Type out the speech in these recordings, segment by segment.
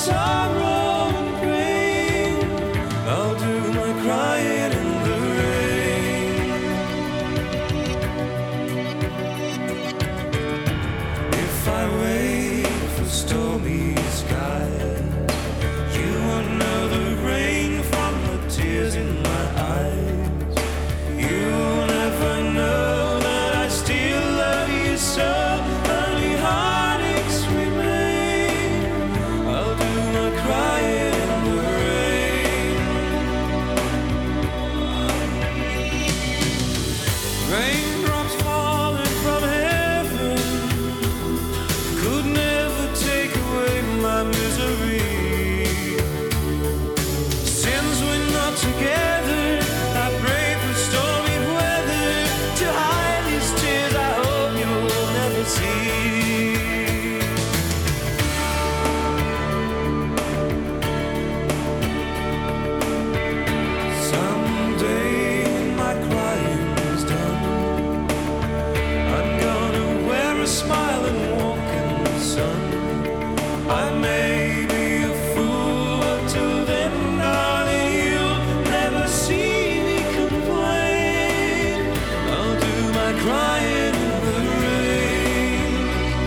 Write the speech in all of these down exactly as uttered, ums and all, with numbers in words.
sorrow and pain. I'll do my crying in the rain. If I wait for stormy skies, you won't know the rain from the tears in my eyes. You'll never know that I still love you so. Only heartaches remain. I'll do my crying in the rain. Raindrops falling from heaven could never take away my misery. Since we're not together, I pray for stormy weather to hide these tears I hope you'll never see. Someday when my crying's done, I'm gonna wear a smile and walk in the sun. I may be a fool, but till then, darling, you'll never see me complain. I'll do my crying in the rain.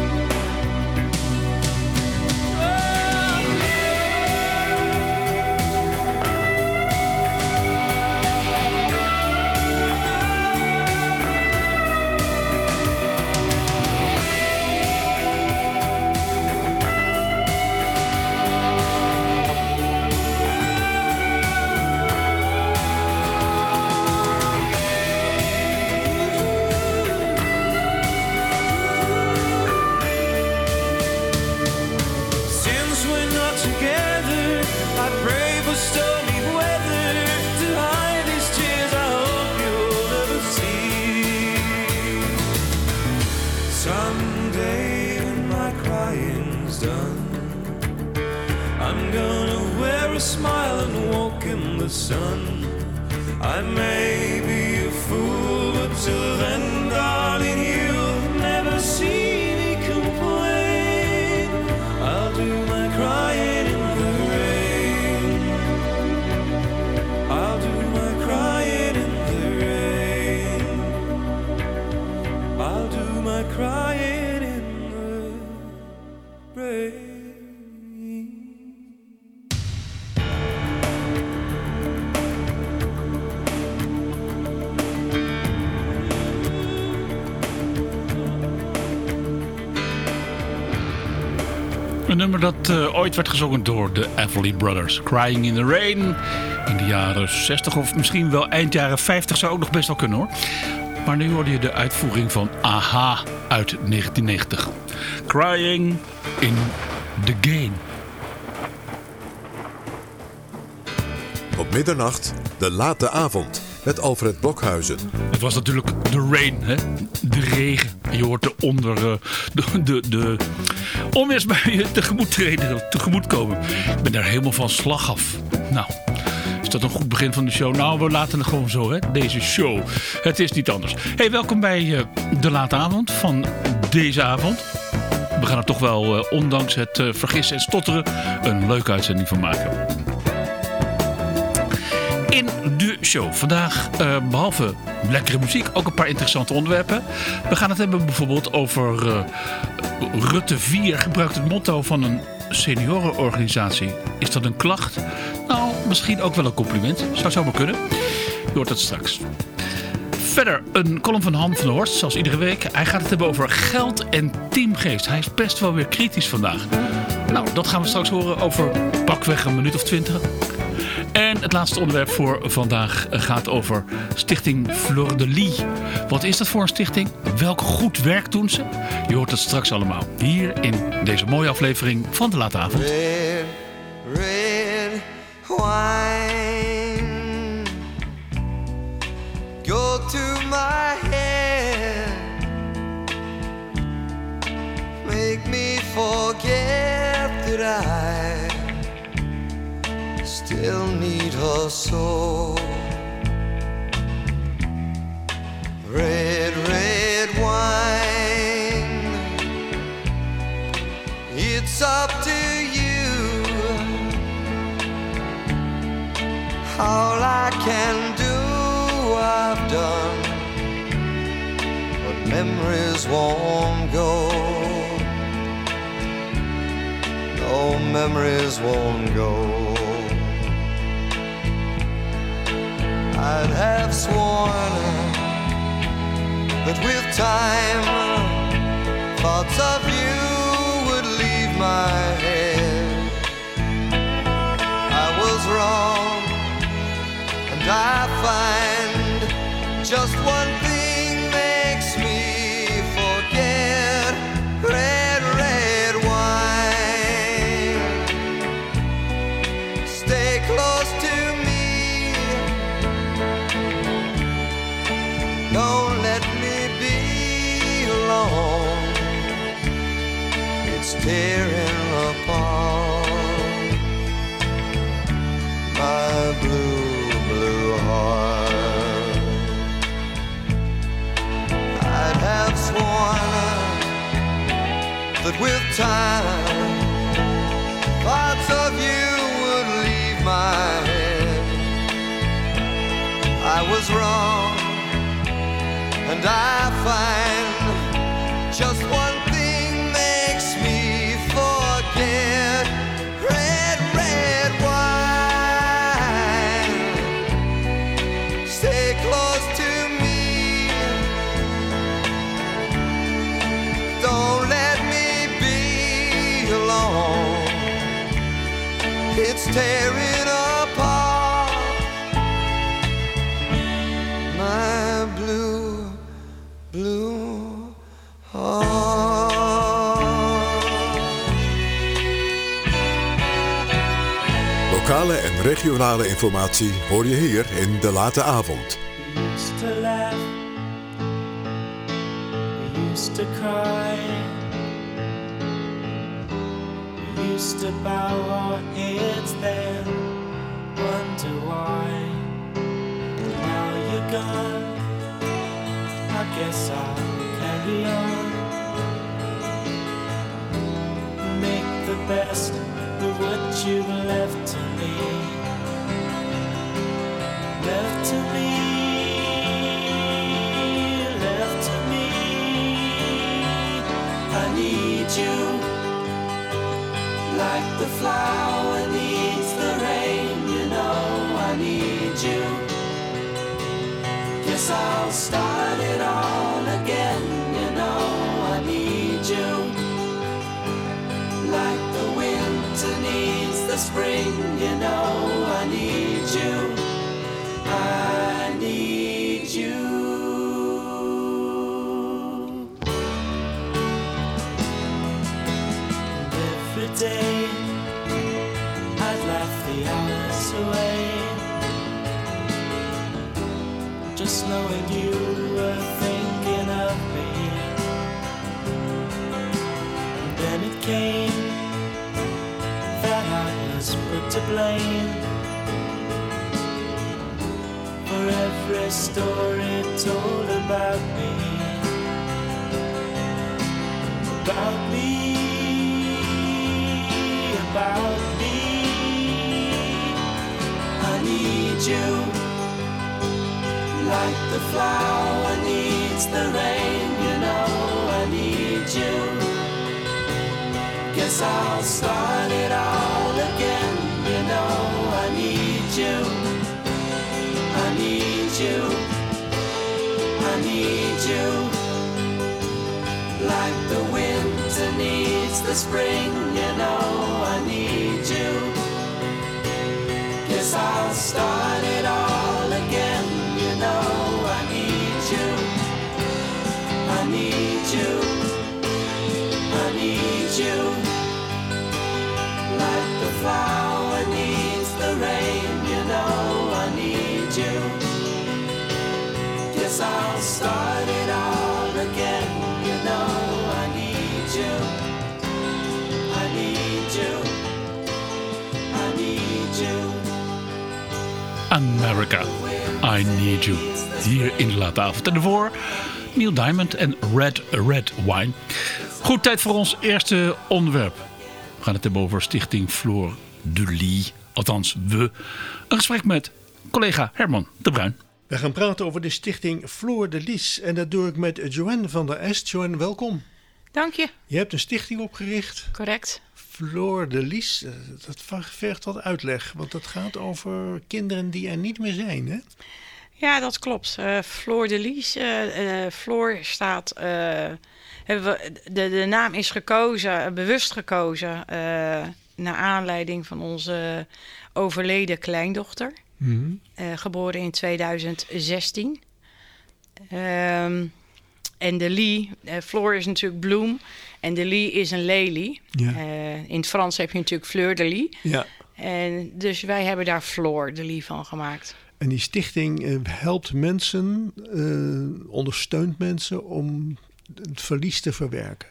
Since we're not together, I pray for stormy weather to hide these tears I hope you'll never see. Someday when my crying's done, I'm gonna wear a smile and walk in the sun. I may be a fool, but till then, darling, you'll never see me complain. I'll do my crying in the rain. I'll do my crying in the rain. I'll do my crying in the rain. Een nummer dat uh, ooit werd gezongen door de Everly Brothers. Crying in the Rain. In de jaren zestig of misschien wel eind jaren vijftig zou ook nog best wel kunnen hoor. Maar nu hoorde je de uitvoering van A-ha uit negentien negentig. Crying in the Game. Op middernacht, de late avond, met Alfred Blokhuizen. Het was natuurlijk de rain, hè? De regen. Je hoort de onder uh, de, de, de onweersbuien tegemoet treden, tegemoet komen. Ik ben daar helemaal van slag af. Nou, is dat een goed begin van de show? Nou, we laten het gewoon zo, hè? Deze show. Het is niet anders. Hey, welkom bij uh, de late avond van deze avond. We gaan er toch wel, uh, ondanks het uh, vergissen en stotteren, een leuke uitzending van maken. In de show vandaag, uh, behalve lekkere muziek, ook een paar interessante onderwerpen. We gaan het hebben bijvoorbeeld over uh, Rutte vier gebruikt het motto van een seniorenorganisatie. Is dat een klacht? Nou, misschien ook wel een compliment. Zou zomaar kunnen. Je hoort het straks. Verder een column van Han van der Horst, zoals iedere week. Hij gaat het hebben over geld en teamgeest. Hij is best wel weer kritisch vandaag. Nou, dat gaan we straks horen over pakweg een minuut of twintig. En het laatste onderwerp voor vandaag gaat over Stichting Fleur de Lis. Wat is dat voor een stichting? Welk goed werk doen ze? Je hoort het straks allemaal hier in deze mooie aflevering van de Late Avond. Red, red wine, go to my head, make me forget that I still need her so. Red, red wine, it's up to you All I can do I've done, but memories won't go. No, memories won't go. I'd have sworn that with time thoughts of you would leave my head. I was wrong, and I find just one thing makes me forget. Red, red wine. Stay close to me. Don't let me be alone. It's tearing apart my blue, blue heart. I'd have sworn that with time thoughts of you would leave my head. I was wrong, and I find just one thing makes me forget. Red, red wine. Stay close to me. Don't let me be alone. It's tearing apart my blue, blue heart. Lokale en regionale informatie hoor je hier in De Late Avond. We used to laugh, we used to cry, we used to bow our heads then, wonder why. Now you're gone, I guess I'll carry on. Make the best of what you've left to me. Left to me, left to me. I need you, like the flower needs the rain. You know I need you. Guess I'll start it all again. You know I need you, like the winter needs the spring. You know I need you. I need you. And every day I'd laugh the hours away, just knowing you were thinking of me. And then it came that I was put to blame for every story told about me, about me, about me. I need you, like the flower needs the rain. You know I need you. Guess I'll start it all again. You know I need you. I need you, I need you, like the winter needs the spring. You know I need you. Guess I'll start it all again. You know I need you. I need you. I need you, like the flower needs the rain. You know I need you. Guess I'll start it all again. You know I need you. I need you. I need you. America, I Need You. Hier in De Late Avond. En daarvoor Neil Diamond en Red Red Wine. Goed, tijd voor ons eerste onderwerp. We gaan het hebben over Stichting Fleur de Lis. Althans, we. Een gesprek met collega Herman de Bruin. We gaan praten over de stichting Floor de Lies. En dat doe ik met Joanne van der Est. Joanne, welkom. Dank je. Je hebt een stichting opgericht. Correct. Floor de Lies. Dat vergt wat uitleg. Want dat gaat over kinderen die er niet meer zijn, hè? Ja, dat klopt. Uh, Floor de Lies. Uh, uh, Floor staat... Uh, hebben we, de, de naam is gekozen, bewust gekozen... Uh, naar aanleiding van onze overleden kleindochter. Mm-hmm. Uh, geboren in tweeduizend zestien. Um, en de Lie, uh, Floor is natuurlijk bloem. En de Lie is een lelie. Ja. Uh, in het Frans heb je natuurlijk Fleur de Lis. Ja. En dus wij hebben daar Floor de Lis van gemaakt. En die stichting uh, helpt mensen, uh, ondersteunt mensen om het verlies te verwerken.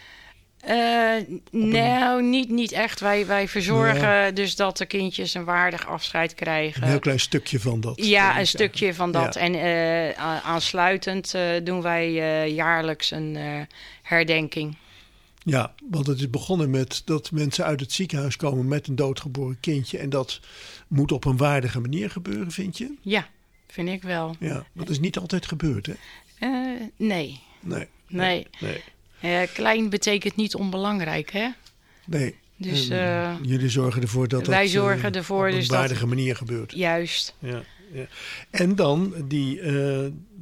Uh, nou, niet, niet echt. Wij, wij verzorgen ja. dus dat de kindjes een waardig afscheid krijgen. Een heel klein stukje van dat. Ja, een stukje van dat. Ja. En uh, aansluitend uh, doen wij uh, jaarlijks een uh, herdenking. Ja, want het is begonnen met dat mensen uit het ziekenhuis komen met een doodgeboren kindje. En dat moet op een waardige manier gebeuren, vind je? Ja, vind ik wel. Ja, dat is niet altijd gebeurd, hè? Uh, nee. Nee. Nee. nee. Uh, klein betekent niet onbelangrijk, hè? Nee. Dus, uh, jullie zorgen ervoor dat wij dat zorgen uh, ervoor op een dus waardige dat, manier gebeurt. Juist. Ja, ja. En dan die, uh,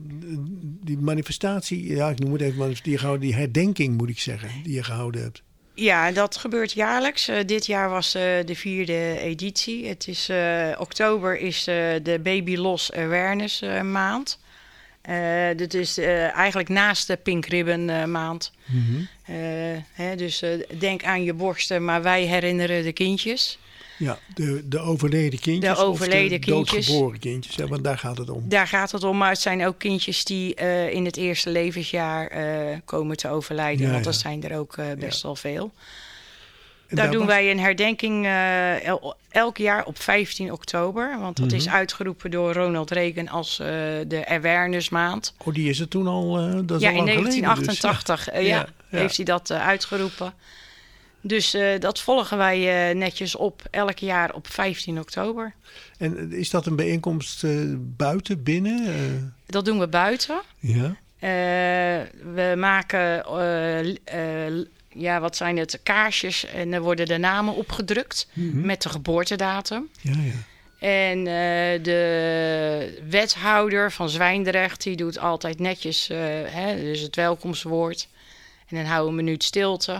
die manifestatie, ja, ik noem het even, die, je gehouden, die herdenking moet ik zeggen, die je gehouden hebt. Ja, dat gebeurt jaarlijks. Uh, dit jaar was uh, de vierde editie. Het is, uh, oktober is uh, de Baby Loss Awareness uh, maand. Uh, dit is uh, eigenlijk naast de Pink Ribbon uh, maand. Mm-hmm. Uh, hè, dus uh, denk aan je borsten, maar wij herinneren de kindjes. Ja, de, de overleden kindjes de overleden of de kindjes. doodgeboren kindjes. Ja, want daar gaat het om. Daar gaat het om, maar het zijn ook kindjes die uh, in het eerste levensjaar uh, komen te overlijden. Ja, want ja. dat zijn er ook uh, best ja. wel veel. En daar, daar doen was... wij een herdenking uh, el- elk jaar op vijftien oktober. Want dat mm-hmm. is uitgeroepen door Ronald Reagan als uh, de Awareness Maand. Oh, die is er toen al? Uh, dat is ja, al in lang negentien achtentachtig dus. uh, ja, ja, ja. heeft hij dat uh, uitgeroepen. Dus uh, dat volgen wij uh, netjes op elk jaar op vijftien oktober. En is dat een bijeenkomst uh, buiten, binnen? Uh... Dat doen we buiten. Ja. Uh, we maken... Uh, uh, Ja, wat zijn het? Kaarsjes. En er worden de namen opgedrukt mm-hmm. met de geboortedatum. Ja, ja. En uh, de wethouder van Zwijndrecht, die doet altijd netjes uh, hè, dus het welkomstwoord. En dan houden we een minuut stilte.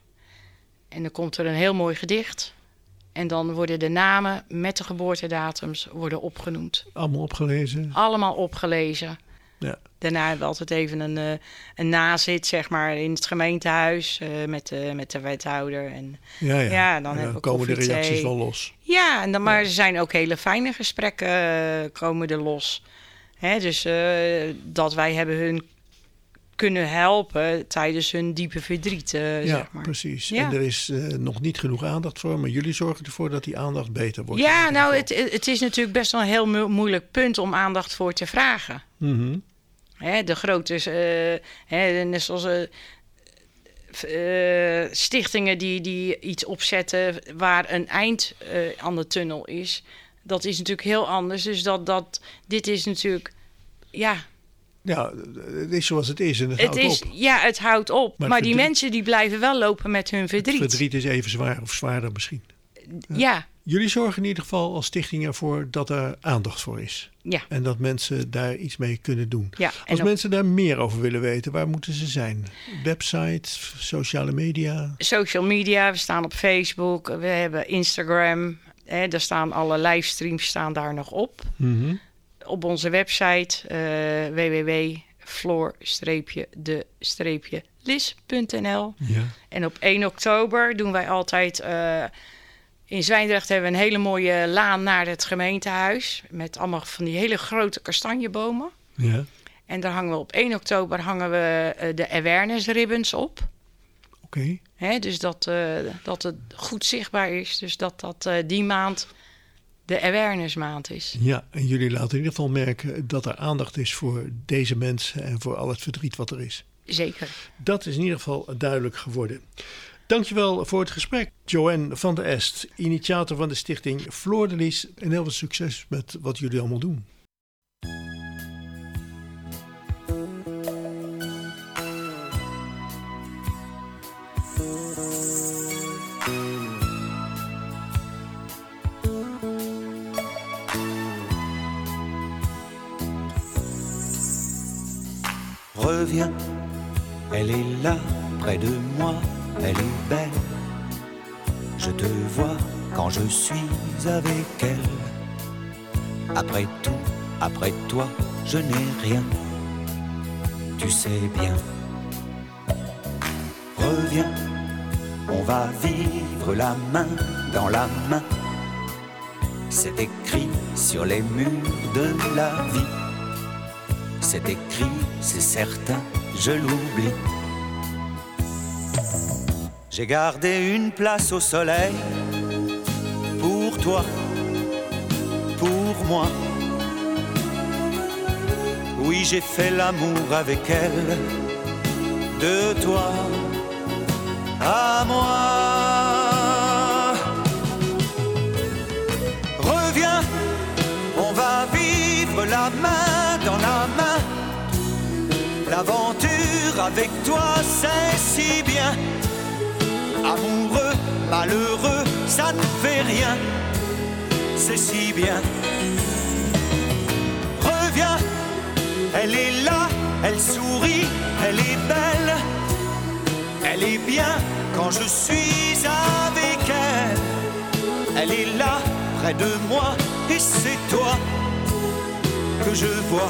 En dan komt er een heel mooi gedicht. En dan worden de namen met de geboortedatums worden opgenoemd. Allemaal opgelezen? Allemaal opgelezen. Ja. Daarna hebben we altijd even een, een nazit, zeg maar, in het gemeentehuis uh, met, de, met de wethouder. En, ja, ja. ja, dan, en dan we komen koffie, de reacties thee. wel los. Ja, en dan, maar ja. er zijn ook hele fijne gesprekken uh, komen er los. Hè, dus uh, dat wij hebben hun kunnen helpen tijdens hun diepe verdriet, uh, ja, zeg maar. Precies. Ja. En er is uh, nog niet genoeg aandacht voor, maar jullie zorgen ervoor dat die aandacht beter wordt. Ja, nou, het, het is natuurlijk best wel een heel mo- moeilijk punt om aandacht voor te vragen. Mm-hmm. Hè, de grote, uh, hè, net zoals uh, uh, stichtingen die, die iets opzetten waar een eind uh, aan de tunnel is. Dat is natuurlijk heel anders. Dus dat, dat dit is natuurlijk, ja... Ja, het is zoals het is en het, het houdt is, op. Ja, het houdt op. Maar, maar die verdriet, mensen die blijven wel lopen met hun verdriet. Het verdriet is even zwaar of zwaarder misschien. Ja. ja. Jullie zorgen in ieder geval als stichting ervoor dat er aandacht voor is. Ja. En dat mensen daar iets mee kunnen doen. Ja, als op... mensen daar meer over willen weten, waar moeten ze zijn? Website, sociale media? Social media, we staan op Facebook, we hebben Instagram. Hè, daar staan alle livestreams staan daar nog op. Mm-hmm. Op onze website uh, w w w punt floor de lis punt n l. Ja. En op één oktober doen wij altijd... Uh, in Zwijndrecht hebben we een hele mooie laan naar het gemeentehuis. Met allemaal van die hele grote kastanjebomen. Ja. En daar hangen we op één oktober hangen we uh, de awareness ribbons op. Oké. Okay. Dus dat, uh, dat het goed zichtbaar is. Dus dat dat uh, die maand... de awareness maand is. Ja, en jullie laten in ieder geval merken dat er aandacht is voor deze mensen en voor al het verdriet wat er is. Zeker. Dat is in ieder geval duidelijk geworden. Dankjewel voor het gesprek, Joanne van der Est, initiator van de stichting Fleur de Lys. En heel veel succes met wat jullie allemaal doen. Reviens, elle est là, près de moi, elle est belle. Je te vois quand je suis avec elle. Après tout, après toi, je n'ai rien, tu sais bien. Reviens, on va vivre la main dans la main. C'est écrit sur les murs de la vie. C'est écrit, c'est certain, je l'oublie. J'ai gardé une place au soleil pour toi, pour moi. Oui, j'ai fait l'amour avec elle, de toi à moi. Reviens, on va vivre la main dans la main. L'aventure avec toi, c'est si bien. Amoureux, malheureux, ça ne fait rien, c'est si bien. Reviens, elle est là, elle sourit, elle est belle. Elle est bien quand je suis avec elle. Elle est là, près de moi, et c'est toi que je vois.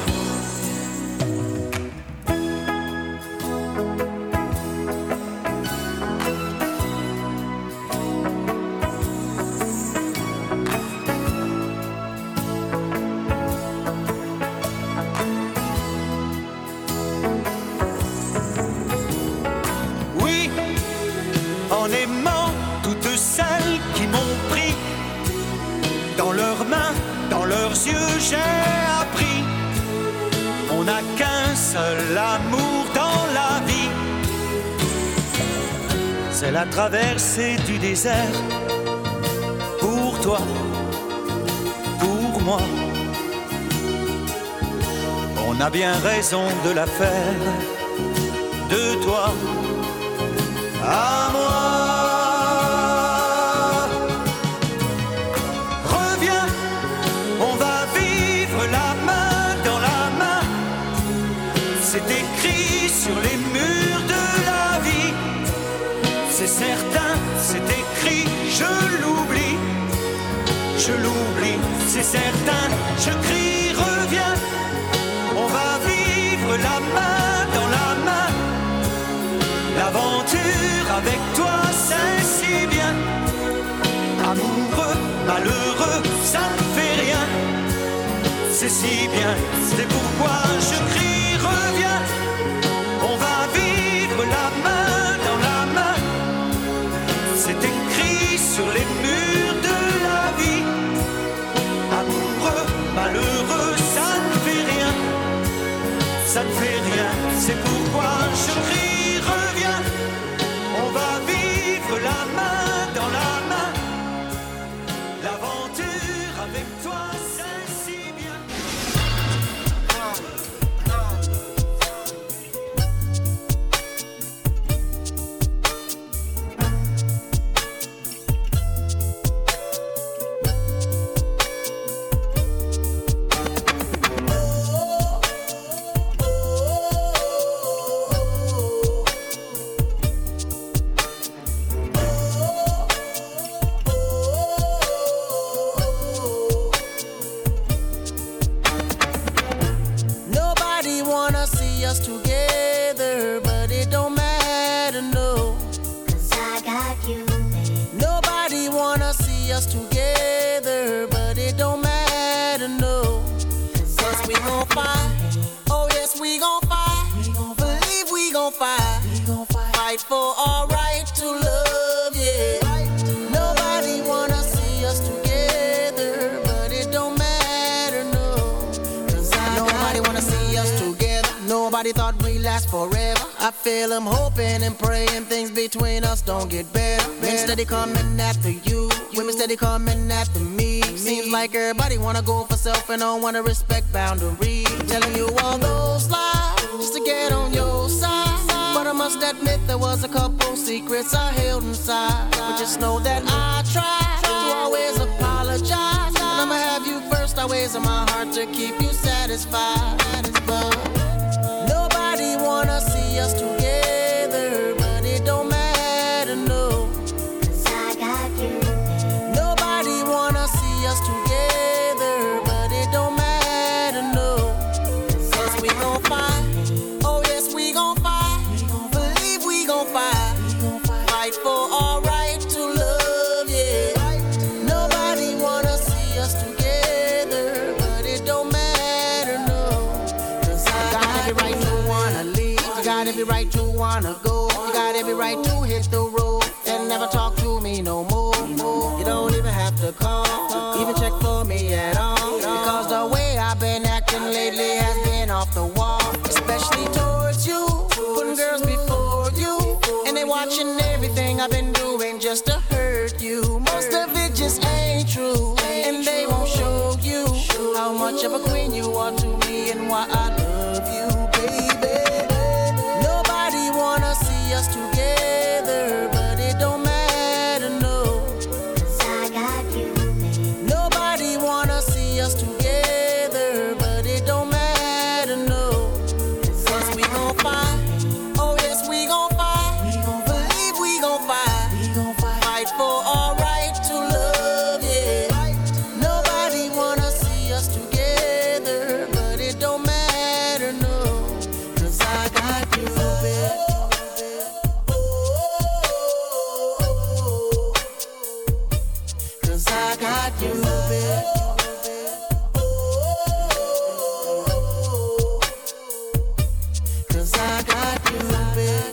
En aimant toutes celles qui m'ont pris dans leurs mains, dans leurs yeux, j'ai appris. On n'a qu'un seul amour dans la vie, c'est la traversée du désert. Pour toi, pour moi, on a bien raison de la faire, de toi à moi. Reviens, on va vivre la main dans la main. C'est écrit sur les murs de la vie. C'est certain, c'est écrit, je l'oublie. Je l'oublie, c'est certain, je crie reviens. On va vivre la main dans la main. L'aventure avec toi, c'est si bien. Amoureux, malheureux, ça ne fait rien. C'est si bien, c'est pourquoi je crie reviens. On va vivre la main dans la main. C'est écrit sur les murs de la vie. Amoureux, malheureux, ça ne fait rien. Ça ne fait rien, c'est pourquoi je crie reviens. On va vivre la main dans la main. L'aventure avec toi, c'est si bien. Nobody wanna see us together, but it don't matter, no. 'Cause I got you, babe. Nobody wanna see us together, but it don't matter, no. 'Cause we gon' fight, oh yes we gon' fight. Believe we gon' fight, fight for our right to love, yeah. Nobody wanna see us together, but it don't matter, no. 'Cause I Nobody wanna see us together. Nobody thought we'd last forever. I feel I'm hoping and praying things between us don't get better. Men steady coming after you, women steady coming after me. Seems like everybody wanna go for self and don't wanna respect boundaries. Telling you all those lies just to get on your side. But I must admit there was a couple secrets I held inside. But just know that I tried to always apologize. And I'ma have you first always in my heart to keep you satisfied. But nobody wanna see us together, but it don't matter, no. 'Cause I got you. Nobody wanna see us together, but it don't matter, no. 'Cause we gon' fight. Oh yes, we gon' fight. Believe we gon' fight. Fight for our right to love, yeah. Nobody wanna see us together, but it don't matter, no. 'Cause I got every right to wanna leave. You got every right to wanna go. You got every right to hit the road and never talk to me no more. You don't even have to call, even check for me at all. Because the way I've been acting lately has been off the wall. Especially towards you, putting girls before you. And they watching everything I've been doing just to hurt you. Most of it just ain't true, and they won't show you how much of a queen you are to me and why I love you, baby. Nobody wanna see us together, but it don't matter, no. 'Cause I got you. Nobody wanna see us together, but it don't matter, no. 'Cause we gon' fight. Oh yes, we gon' fight. Believe we gon' fight. Fight for our right to love, yeah. Nobody wanna see us together, but it don't matter, no. 'Cause I got you, baby. 'Cause I got you, baby. 'Cause I got you, baby.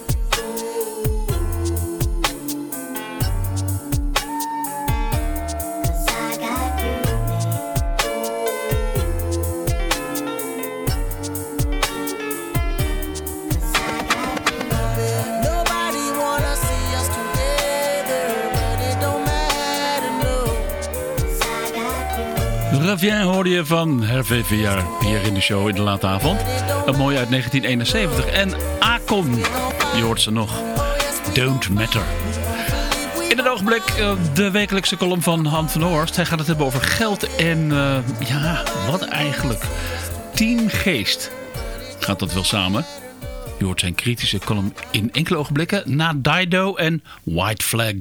Nobody wanna see us together, but it don't matter, no. 'Cause I got you. Ravien hoorde je van Hervé Villard hier in de show in de late avond. Een mooie uit negentien eenenzeventig. En Akon, je hoort ze nog. Don't Matter. In het ogenblik uh, de wekelijkse column van Han van Horst. Hij gaat het hebben over geld en uh, ja, wat eigenlijk? Teamgeest. Gaat dat wel samen? Je hoort zijn kritische column in enkele ogenblikken na Dido en White Flag.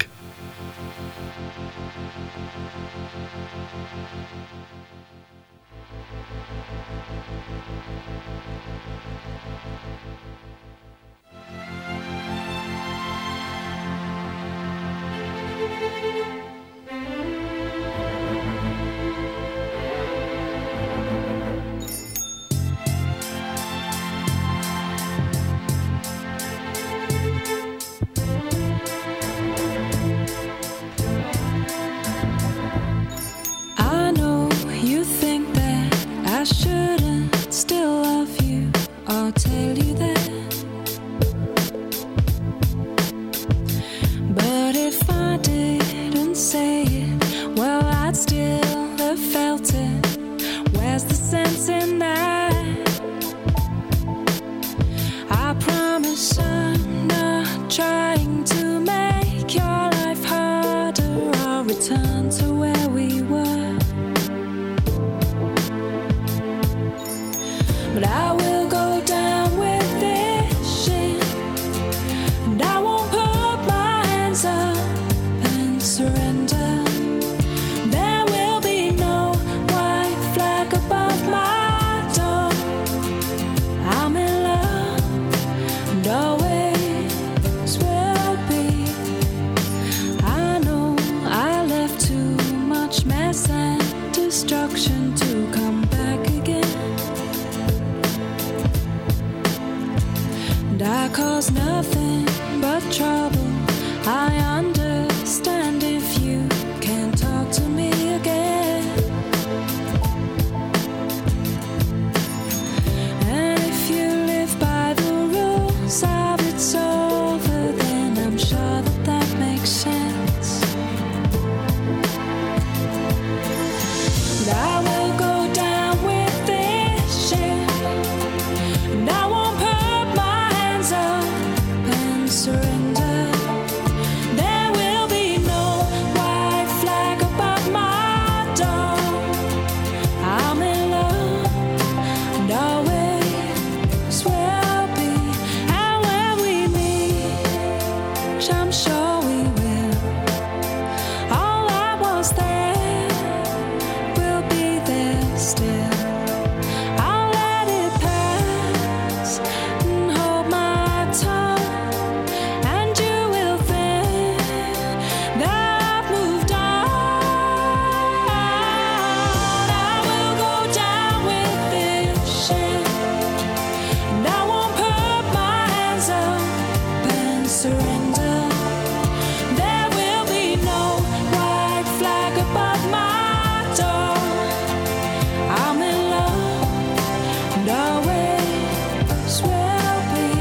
sure we will. All that was there will be there still. I'll let it pass and hold my tongue, and you will think that I've moved on. I will go down with this ship, and I won't put my hands up and surrender. There will be no white flag above my door. I'm in love, and always will be.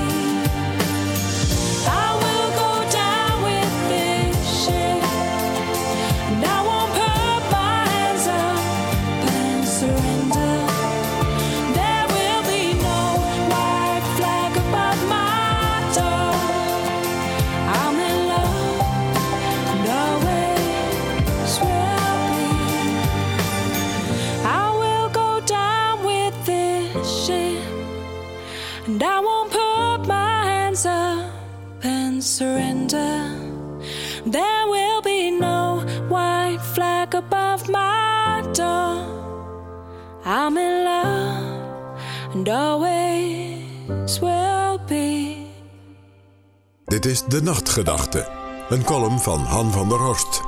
I will go down with this ship, and I won't put my hands up and surrender. There will be no white flag above my door. I'm in love, and always will be. I will go down with this ship, and I won't put my hands up and surrender. There will be no white flag above my door. I'm in love, and always will be. Dit is De Nachtgedachte, een column van Han van der Horst.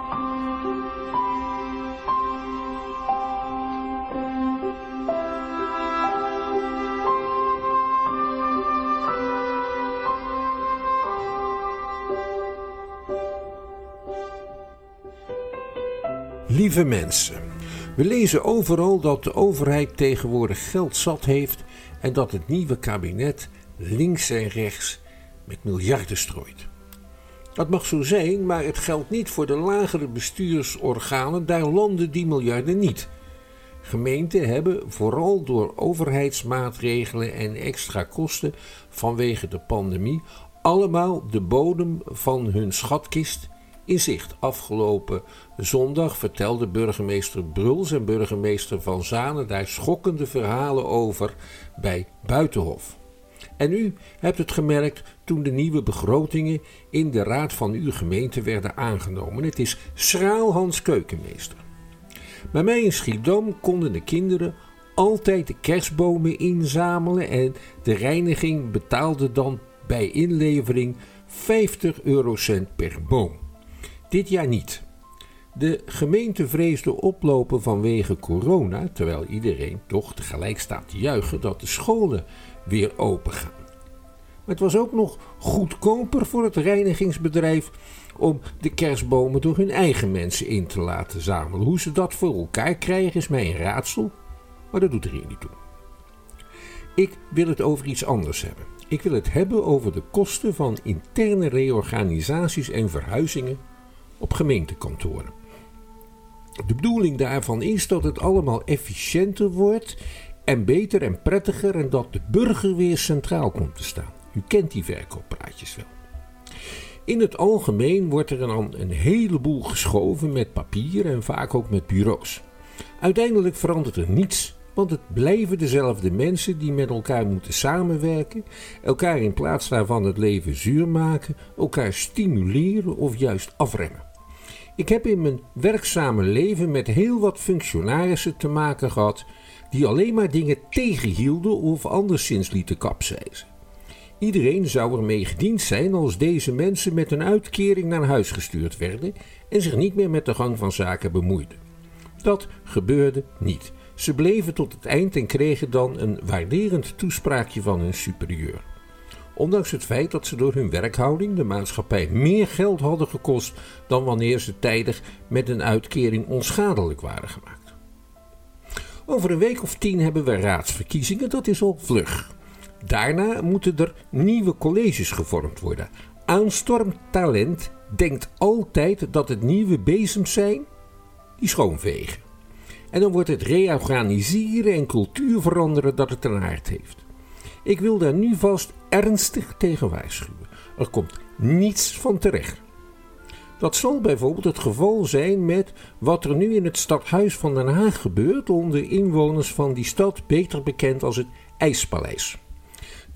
Lieve mensen, we lezen overal dat de overheid tegenwoordig geld zat heeft en dat het nieuwe kabinet links en rechts met miljarden strooit. Dat mag zo zijn, maar het geldt niet voor de lagere bestuursorganen, daar landen die miljarden niet. Gemeenten hebben vooral door overheidsmaatregelen en extra kosten vanwege de pandemie allemaal de bodem van hun schatkist in zicht. Afgelopen zondag vertelde burgemeester Bruls en burgemeester Van Zanen daar schokkende verhalen over bij Buitenhof. En u hebt het gemerkt toen de nieuwe begrotingen in de raad van uw gemeente werden aangenomen. Het is schraal Hans Keukenmeester. Bij mij in Schiedam konden de kinderen altijd de kerstbomen inzamelen en de reiniging betaalde dan bij inlevering vijftig eurocent per boom. Dit jaar niet. De gemeente vreesde oplopen vanwege corona, terwijl iedereen toch tegelijk staat te juichen dat de scholen weer open gaan. Maar het was ook nog goedkoper voor het reinigingsbedrijf om de kerstbomen door hun eigen mensen in te laten zamelen. Hoe ze dat voor elkaar krijgen is mij een raadsel, maar dat doet er hier niet toe. Ik wil het over iets anders hebben. Ik wil het hebben over de kosten van interne reorganisaties en verhuizingen op gemeentekantoren. De bedoeling daarvan is dat het allemaal efficiënter wordt en beter en prettiger en dat de burger weer centraal komt te staan. U kent die verkooppraatjes wel. In het algemeen wordt er dan een heleboel geschoven met papier en vaak ook met bureaus. Uiteindelijk verandert er niets, want het blijven dezelfde mensen die met elkaar moeten samenwerken, elkaar in plaats daarvan het leven zuur maken, elkaar stimuleren of juist afremmen. Ik heb in mijn werkzame leven met heel wat functionarissen te maken gehad die alleen maar dingen tegenhielden of anderszins lieten kapseizen. Iedereen zou ermee gediend zijn als deze mensen met een uitkering naar huis gestuurd werden en zich niet meer met de gang van zaken bemoeiden. Dat gebeurde niet. Ze bleven tot het eind en kregen dan een waarderend toespraakje van hun superieur. Ondanks het feit dat ze door hun werkhouding de maatschappij meer geld hadden gekost dan wanneer ze tijdig met een uitkering onschadelijk waren gemaakt. Over een week of tien hebben we raadsverkiezingen, dat is al vlug. Daarna moeten er nieuwe colleges gevormd worden. Aanstormtalent denkt altijd dat het nieuwe bezems zijn die schoonvegen. En dan wordt het reorganiseren en cultuur veranderen dat het een aard heeft. Ik wil daar nu vast ernstig tegen waarschuwen. Er komt niets van terecht. Dat zal bijvoorbeeld het geval zijn met wat er nu in het stadhuis van Den Haag gebeurt onder inwoners van die stad, beter bekend als het IJspaleis.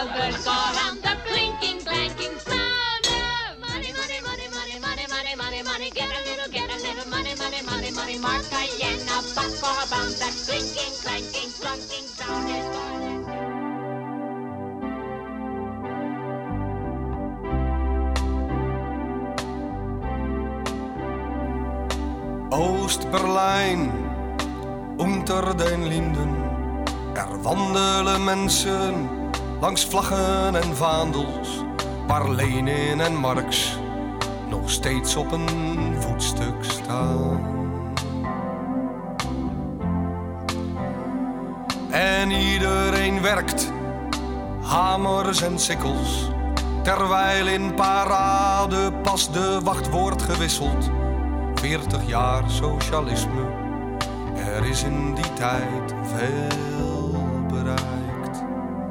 world go round. The clinking, clanking sound of money, money, money, money, money, money, money, money. Get a little, get a little money, money, money, money. Mark a yen, a buck for a pound. That clinking, clanking, clunking sound is gone. Oost-Berlijn, unter den Linden. Er wandelen mensen langs vlaggen en vaandels, waar Lenin en Marx nog steeds op een voetstuk staan. En iedereen werkt, hamers en sikkels, terwijl in parade pas de wacht wordt gewisseld. Veertig jaar socialisme, er is in die tijd veel bereikt.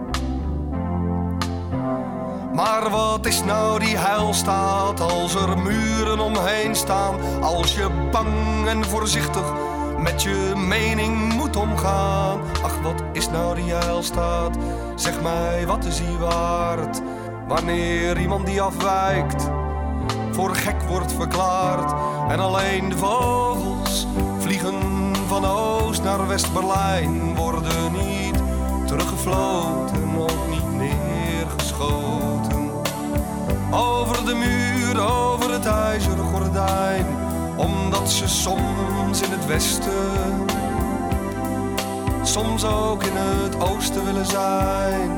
Maar wat is nou die heilstaat als er muren omheen staan? Als je bang en voorzichtig met je mening moet omgaan. Ach, wat is nou die heilstaat? Zeg mij, wat is die waard? Wanneer iemand die afwijkt voor gek wordt verklaard. En alleen de vogels vliegen van Oost naar West-Berlijn, worden niet teruggefloten, ook niet neergeschoten. Over de muur, over het ijzeren gordijn, omdat ze soms in het westen, soms ook in het oosten willen zijn.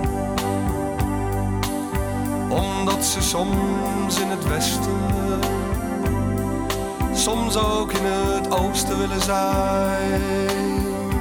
Omdat ze soms in het westen, soms ook in het oosten willen zijn.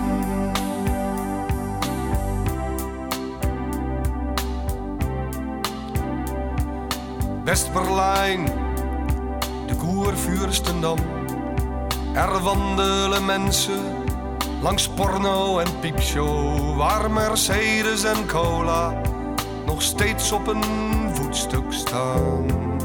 West-Berlijn, de Kurfürstendamm. Er wandelen mensen langs porno en piepshow, waar Mercedes en cola nog steeds op een voetstuk staan.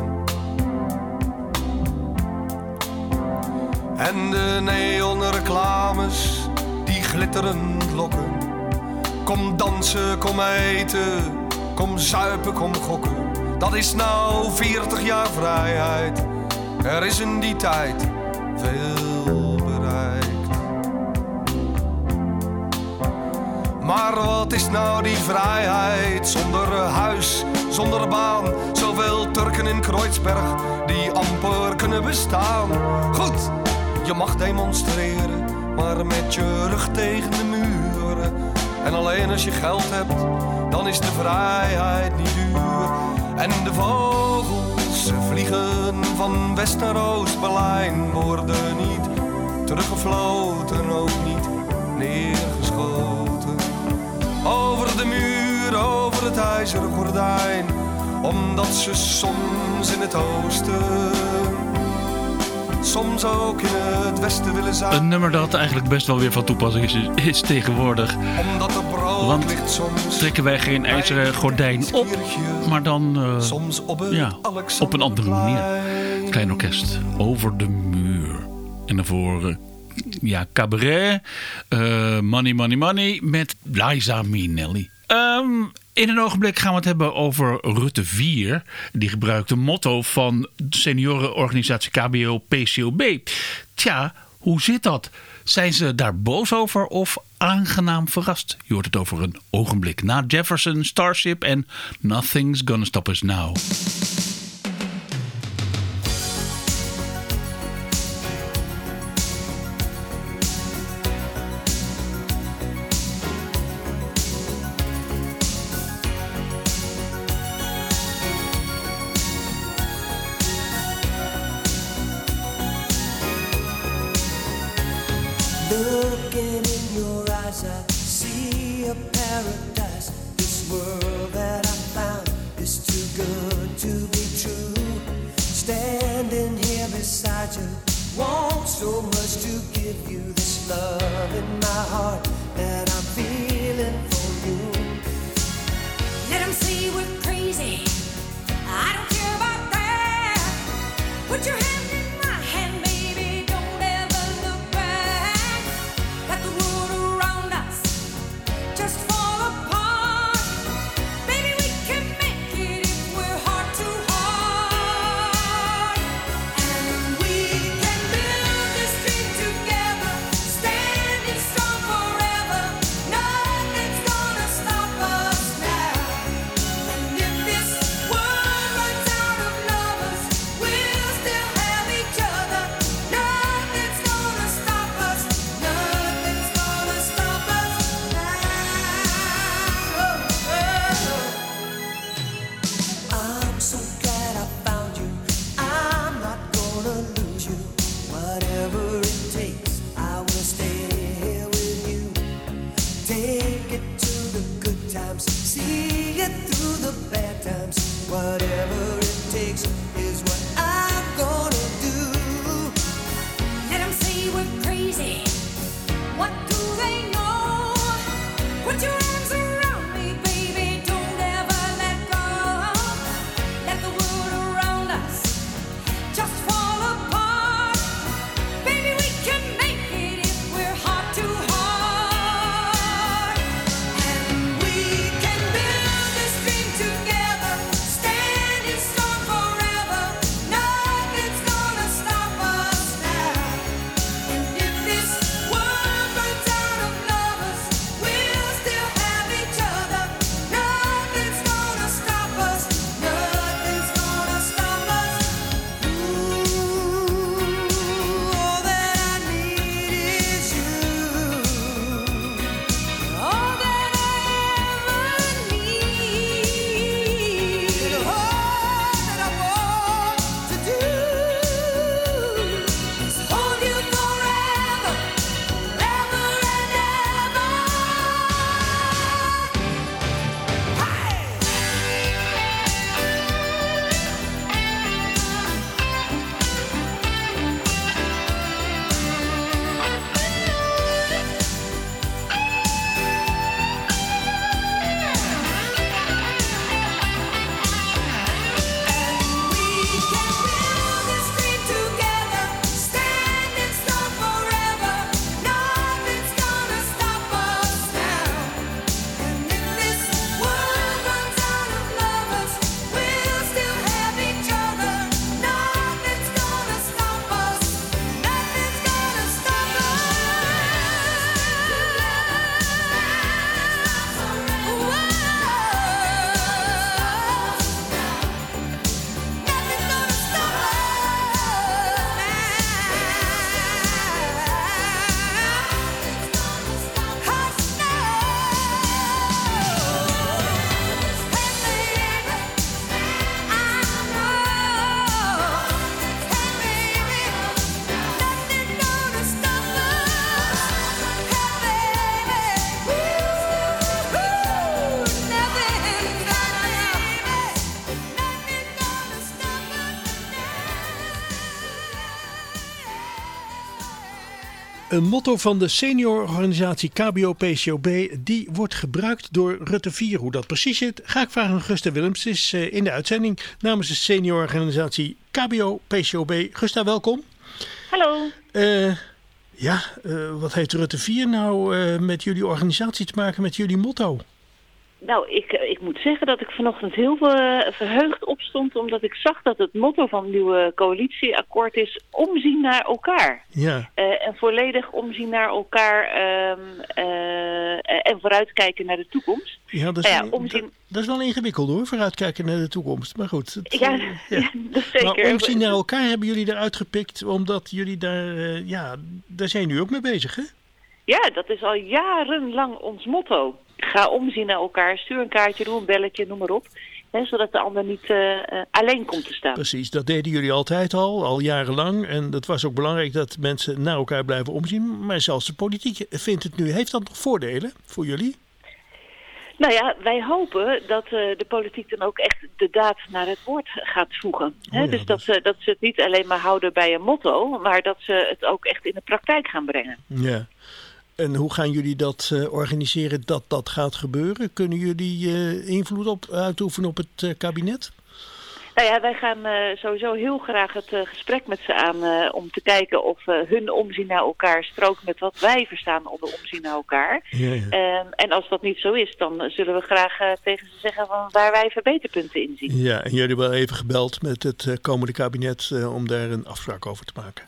En de neonreclames die glitterend lokken. Kom dansen, kom eten, kom zuipen, kom gokken. Dat is nou veertig jaar vrijheid. Er is in die tijd veel bereikt. Maar wat is nou die vrijheid zonder huis, zonder baan? Zoveel Turken in Kreuzberg die amper kunnen bestaan. Goed, je mag demonstreren, maar met je rug tegen de muren. En alleen als je geld hebt, dan is de vrijheid niet duur. En de vogels, ze vliegen van West naar Oost-Berlijn, worden niet teruggefloten, ook niet neergeschoten. Over de muur, over het ijzeren gordijn, omdat ze soms in het oosten, soms ook in het westen willen zijn. Een nummer dat eigenlijk best wel weer van toepassing is, is tegenwoordig. Omdat er brood Want ligt soms trekken wij geen ijzeren gordijn op, maar dan uh, soms op, het ja, op een andere manier. Klein orkest, Over de muur. En daarvoor uh, ja, cabaret, uh, Money, Money, Money met Liza Minnelli. Um, in een ogenblik gaan we het hebben over Rutte vier. Die gebruikt een motto van de seniorenorganisatie K B O P C O B. Tja, hoe zit dat? Zijn ze daar boos over of aangenaam verrast? Je hoort het over een ogenblik na Jefferson, Starship en Nothing's Gonna Stop Us Now. Looking in your eyes, I see a paradise. This world that I found is too good to be true. Standing here beside you, want so much to give you this love in my heart that I'm feeling for you. Let them say we're crazy. I don't care about that. Put your hand in my hand, baby. Don't ever look back. Let the world around us just fall apart. Baby, we mistakes is what I'm gonna do. Let 'em say we're crazy. What do they know? Put your arms around me, baby. Don't ever let go. Let the world around us just fall apart. Baby, we can make it if we're heart to heart. And we can build this dream together, standing strong forever. Nothing's gonna stop us now. And if this world runs out of lovers, we'll still have each other. Nothing's gonna stop us. Nothing's gonna stop us. Ooh, all that I need is you. All that I ever need. And all that I want to do is hold you forever, forever and ever. We can build this dream together, standing strong forever. Nothing's gonna stop us now. And if this world runs out of lovers, we'll still have each other. Nothing's gonna stop us. Nothing's gonna stop Een motto van de seniororganisatie K B O P C O B, die wordt gebruikt door Rutte vier. Hoe dat precies zit, ga ik vragen aan Gusta Willems. Ze is uh, in de uitzending namens de seniororganisatie K B O P C O B. Gusta, welkom. Hallo. Uh, ja, uh, wat heeft Rutte vier nou uh, met jullie organisatie te maken, met jullie motto? Nou, ik, ik moet zeggen dat ik vanochtend heel uh, verheugd opstond, omdat ik zag dat het motto van het nieuwe coalitieakkoord is omzien naar elkaar. Ja. Uh, en volledig omzien naar elkaar um, uh, en vooruitkijken naar de toekomst. Ja, dat is, nou ja, omzien... dat, dat is wel ingewikkeld hoor, vooruitkijken naar de toekomst. Maar goed. Het, ja, uh, ja. ja, dat is zeker. Maar omzien naar elkaar hebben jullie eruit gepikt, omdat jullie daar, uh, ja, daar zijn jullie ook mee bezig, hè? Ja, dat is al jarenlang ons motto. Ga omzien naar elkaar, stuur een kaartje, doe een belletje, noem maar op. Hè, zodat de ander niet uh, uh, alleen komt te staan. Precies, dat deden jullie altijd al, al jarenlang. En dat was ook belangrijk dat mensen naar elkaar blijven omzien. Maar zelfs de politiek vindt het nu. Heeft dat nog voordelen voor jullie? Nou ja, wij hopen dat uh, de politiek dan ook echt de daad naar het woord gaat voegen. Oh ja, Hè? Dus dat, uh, dat ze het niet alleen maar houden bij een motto, maar dat ze het ook echt in de praktijk gaan brengen. Ja. En hoe gaan jullie dat uh, organiseren dat dat gaat gebeuren? Kunnen jullie uh, invloed op, uitoefenen op het uh, kabinet? Nou ja, wij gaan uh, sowieso heel graag het uh, gesprek met ze aan uh, om te kijken of uh, hun omzien naar elkaar strookt met wat wij verstaan onder omzien naar elkaar. Ja, ja. Um, en als dat niet zo is, dan uh, zullen we graag uh, tegen ze zeggen van waar wij verbeterpunten in zien. Ja, en jullie hebben wel even gebeld met het uh, komende kabinet uh, om daar een afspraak over te maken.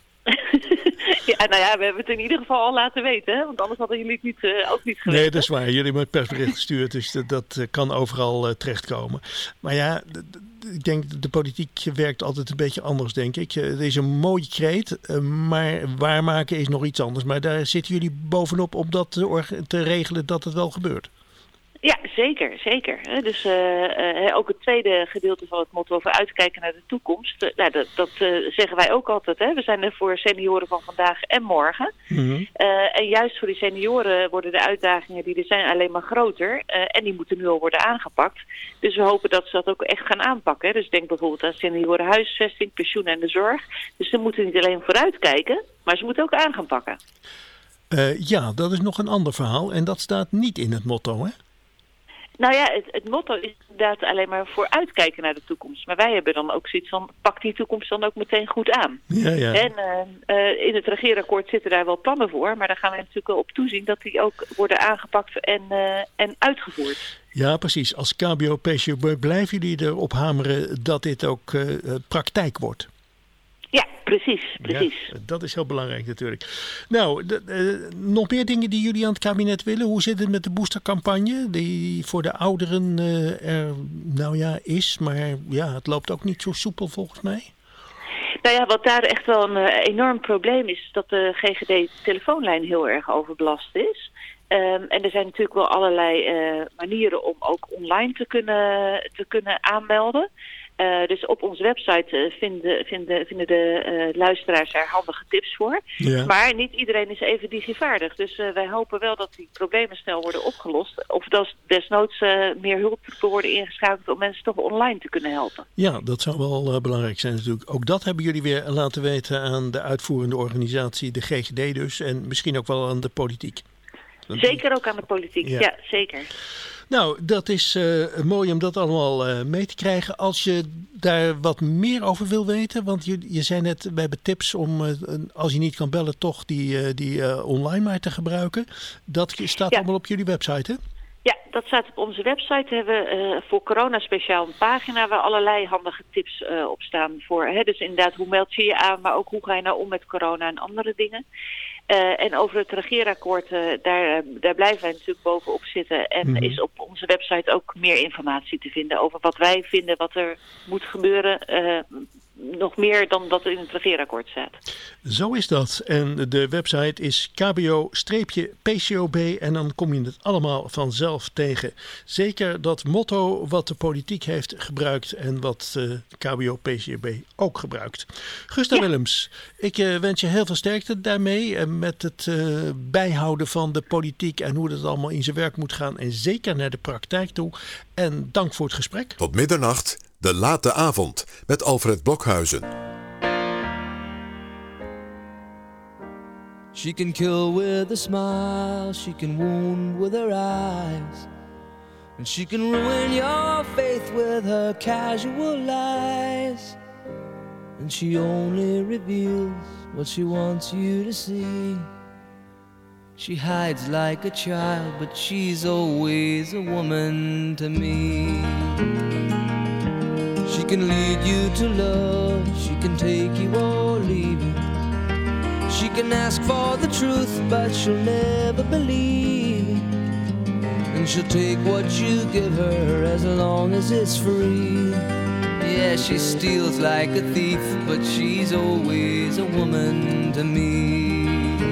Ja, nou ja, we hebben het in ieder geval al laten weten, hè? Want anders hadden jullie het niet, uh, ook niet geweten. Nee, dat is waar. Jullie hebben het persbericht gestuurd, dus dat, dat uh, kan overal uh, terechtkomen. Maar ja, d- d- ik denk de politiek werkt altijd een beetje anders, denk ik. Uh, er is een mooie kreet, uh, maar waarmaken is nog iets anders. Maar daar zitten jullie bovenop om dat te, orga- te regelen dat het wel gebeurt. Ja, zeker, zeker. Hè, Dus uh, uh, ook het tweede gedeelte van het motto over uitkijken naar de toekomst. Uh, nou, dat dat uh, zeggen wij ook altijd. Hè. We zijn er voor senioren van vandaag en morgen. Mm-hmm. Uh, en juist voor die senioren worden de uitdagingen die er zijn alleen maar groter. Uh, en die moeten nu al worden aangepakt. Dus we hopen dat ze dat ook echt gaan aanpakken. Hè. Dus denk bijvoorbeeld aan seniorenhuisvesting, pensioen en de zorg. Dus ze moeten niet alleen vooruitkijken, maar ze moeten ook aan gaan pakken. Uh, ja, dat is nog een ander verhaal. En dat staat niet in het motto, hè? Nou ja, het, het motto is inderdaad alleen maar vooruitkijken naar de toekomst. Maar wij hebben dan ook zoiets van, pak die toekomst dan ook meteen goed aan. Ja, ja. En uh, uh, in het regeerakkoord zitten daar wel plannen voor. Maar daar gaan we natuurlijk wel op toezien dat die ook worden aangepakt en, uh, en uitgevoerd. Ja, precies. Als K B O P C O B blijven jullie erop hameren dat dit ook uh, praktijk wordt. Ja, precies, precies. Ja, dat is heel belangrijk natuurlijk. Nou, de, uh, nog meer dingen die jullie aan het kabinet willen? Hoe zit het met de boostercampagne die voor de ouderen uh, er nou ja is, maar ja, het loopt ook niet zo soepel volgens mij? Nou ja, wat daar echt wel een uh, enorm probleem is, is dat de G G D-telefoonlijn heel erg overbelast is. Um, en er zijn natuurlijk wel allerlei uh, manieren om ook online te kunnen, te kunnen aanmelden. Uh, dus op onze website uh, vinden, vinden, vinden de uh, luisteraars daar handige tips voor. Ja. Maar niet iedereen is even digivaardig. Dus uh, wij hopen wel dat die problemen snel worden opgelost. Of dat desnoods uh, meer hulptroepen worden ingeschakeld om mensen toch online te kunnen helpen. Ja, dat zou wel uh, belangrijk zijn natuurlijk. Ook dat hebben jullie weer laten weten aan de uitvoerende organisatie, de G G D dus. En misschien ook wel aan de politiek. Zeker ook aan de politiek, ja, ja zeker. Nou, dat is uh, mooi om dat allemaal uh, mee te krijgen. Als je daar wat meer over wil weten, want je, je zei net, we hebben tips om, uh, als je niet kan bellen, toch die, uh, die uh, online maar te gebruiken. Dat staat ja. allemaal op jullie website, hè? Ja, dat staat op onze website. We hebben uh, voor corona speciaal een pagina waar allerlei handige tips uh, op staan. Voor, hè? Dus inderdaad, hoe meld je je aan, maar ook hoe ga je nou om met corona en andere dingen. Uh, en over het regeerakkoord, uh, daar, uh, daar blijven wij natuurlijk bovenop zitten. En mm-hmm. is op onze website ook meer informatie te vinden over wat wij vinden, wat er moet gebeuren. Uh, nog meer dan dat er in het regeerakkoord staat. Zo is dat. En de website is K B O P C O B en dan kom je het allemaal vanzelf tegen. Zeker dat motto wat de politiek heeft gebruikt en wat uh, K B O P C O B ook gebruikt. Gusta ja. Willems, ik uh, wens je heel veel sterkte daarmee uh, met het uh, bijhouden van de politiek en hoe dat allemaal in zijn werk moet gaan en zeker naar de praktijk toe. En dank voor het gesprek. Tot middernacht. De late avond met Alfred Blokhuizen. She can kill with a smile, she can wound with her eyes, and she can ruin your faith with her casual lies. And she only reveals what she wants you to see. She hides like a child, but she's always a woman to me. She can lead you to love, she can take you or leave you. She can ask for the truth, but she'll never believe it. And she'll take what you give her as long as it's free. Yeah, she steals like a thief, but she's always a woman to me.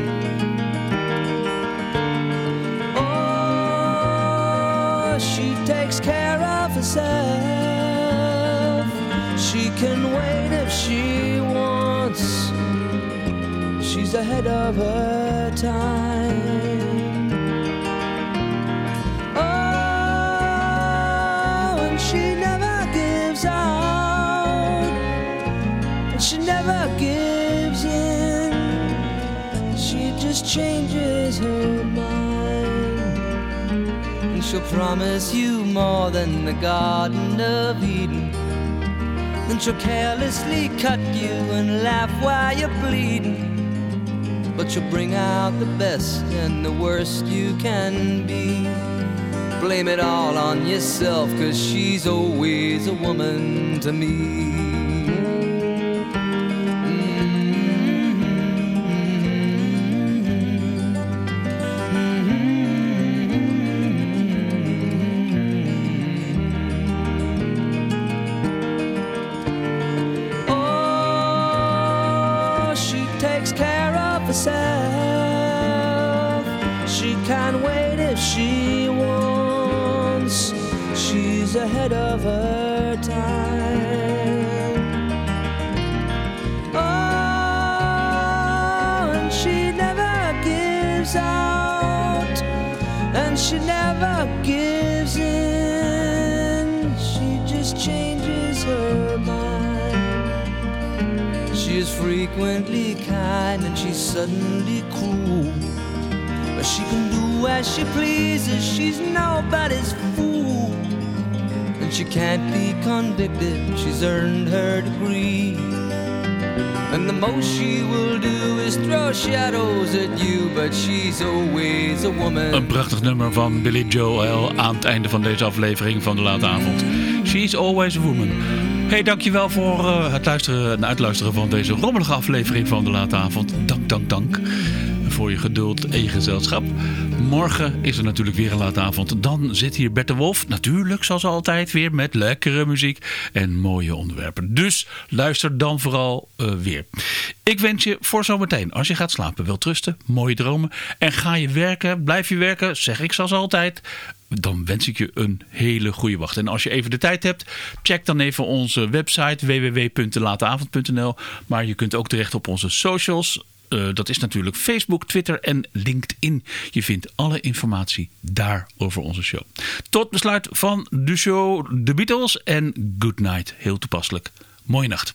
Oh, she takes care of herself. She can wait if she wants. She's ahead of her time. Oh, and she never gives out, and she never gives in. She just changes her mind, and she'll promise you more than the Garden of Eden. Then she'll carelessly cut you and laugh while you're bleeding. But she'll bring out the best and the worst you can be. Blame it all on yourself, 'cause she's always a woman to me. She can wait if she wants. she's ahead of her time. Oh, and she never gives out, and she never gives in. She just changes her mind. She is frequently kind and she's suddenly cruel. But she can do as she pleases, she's nobody's fool. And she can't be convicted, she's earned her degree. And the most she will do is throw shadows at you, but she's always a woman. Een prachtig nummer van Billy Joel aan het einde van deze aflevering van de Late Avond. She's always a woman. Hey, dankjewel voor uh, het luisteren en uitluisteren van deze rommelige aflevering van de Late Avond. Dank, dank, dank voor je geduld en gezelschap. Morgen is er natuurlijk weer een Late Avond. Dan zit hier Bert de Wolf, natuurlijk zoals altijd, weer met lekkere muziek en mooie onderwerpen. Dus luister dan vooral uh, weer. Ik wens je voor zometeen, als je gaat slapen, wel trusten, mooie dromen. En ga je werken, blijf je werken, zeg ik zoals altijd, dan wens ik je een hele goede wacht. En als je even de tijd hebt, check dan even onze website w w w punt de late avond punt n l. Maar je kunt ook terecht op onze socials. Uh, dat is natuurlijk Facebook, Twitter en LinkedIn. Je vindt alle informatie daar over onze show. Tot besluit van de show The Beatles en Good Night. Heel toepasselijk. Mooie nacht.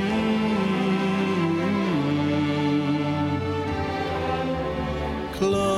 Close